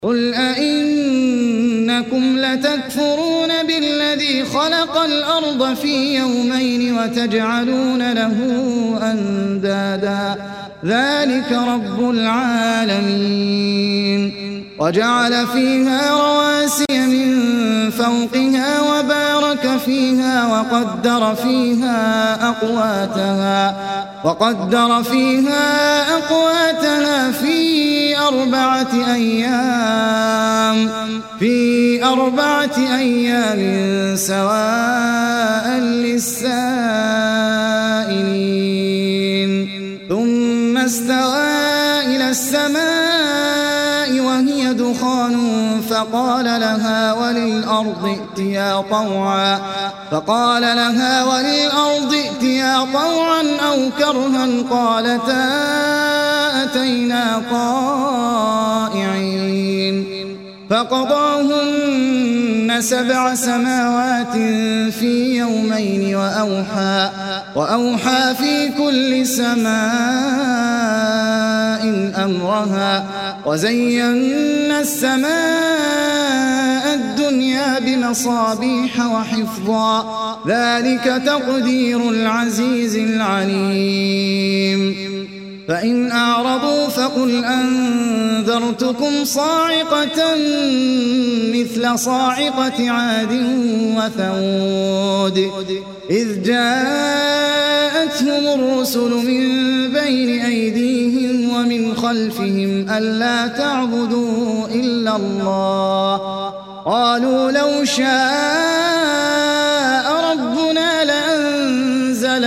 قل أئنكم لتكفرون بالذي خلق الأرض في يومين وتجعلون له أندادا ذلك رب العالمين وجعل فيها رواسي من فوقها وبارك فيها وقدر فيها أقواتها في أربعة أيام سواء للسائلين ثم استوى إلى السماء وهي دخان فقال لها وللأرض ائتيا طوعا أو كرها قالتا أتينا طائعين فقضاهن 7 سماوات في يومين وأوحى في كل سماء أمرها وزينا السماء الدنيا بمصابيح وحفظا ذلك تقدير العزيز العليم فإن أعرضوا فقل أنذرتكم صاعقة مثل صاعقة عاد وثمود إذ جاءتهم الرسل من بين أيديهم ومن خلفهم ألا تعبدوا إلا الله قالوا لو شاء ربنا لأنزل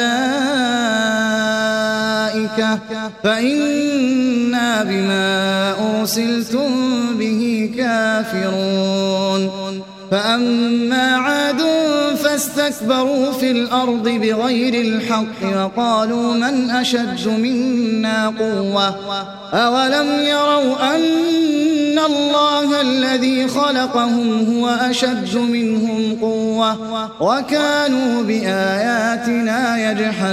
ملائكة فإنا بما أرسلتم به كافرون فأما عاد فاستكبروا في الأرض بغير الحق وقالوا من أشد منا قوة أولم يروا أن الله الذي خلقهم هو أشد منهم قوة وكانوا بآياتنا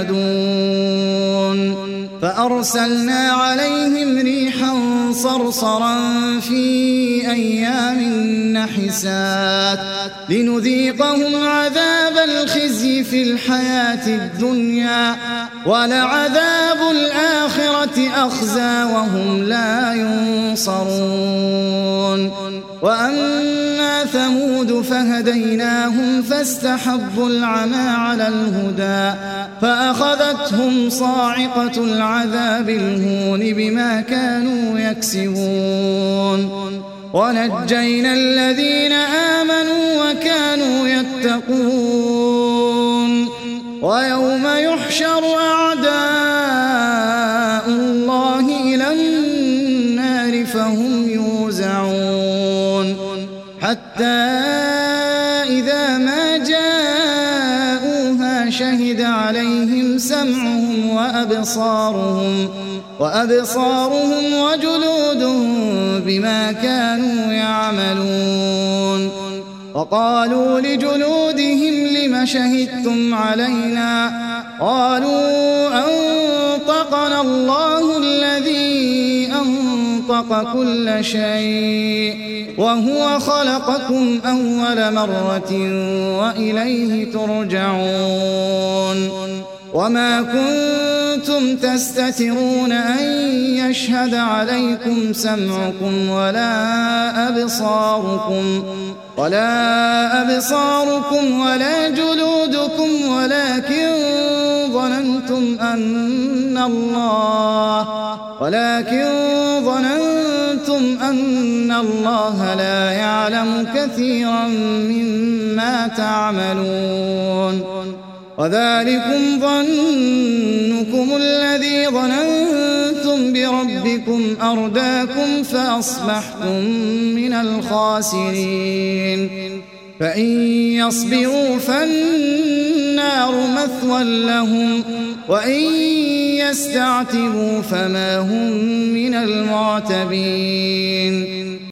يجحدون فأرسلنا عليهم ريحا صرصرا في أيام نحسات لنذيقهم عذاب الخزي في الحياة الدنيا ولعذاب الآخرة أخزى وهم لا ينصرون وأما ثمود فهديناهم فاستحبوا العمى على الهدى فأخذتهم صاعقة العذاب الهون بما كانوا يكسبون ونجينا الذين آمنوا وكانوا يتقون ويوم يحشر أعداء الله إلى النار فهم يوزعون حتى إذا ما جاءوها شهد عليهم سمعهم وأبصارهم وجلودهم بما كانوا يعملون وقالوا لجلودهم لم شهدتم علينا قالوا أنطقنا الله الذي أنطق كل شيء وهو خلقكم أول مرة وإليه ترجعون وما كنتم تستترون أن يشهد عليكم سمعكم ولا أبصاركم ولا جلودكم ولكن ظننتم أن الله لا يعلم كثيرا مما تعملون وذلكم ظنكم الذي ظننتم بربكم أرداكم فأصبحتم من الخاسرين فإن يصبروا فالنار مثوى لهم وإن يستعتبوا فما هم من المعتبين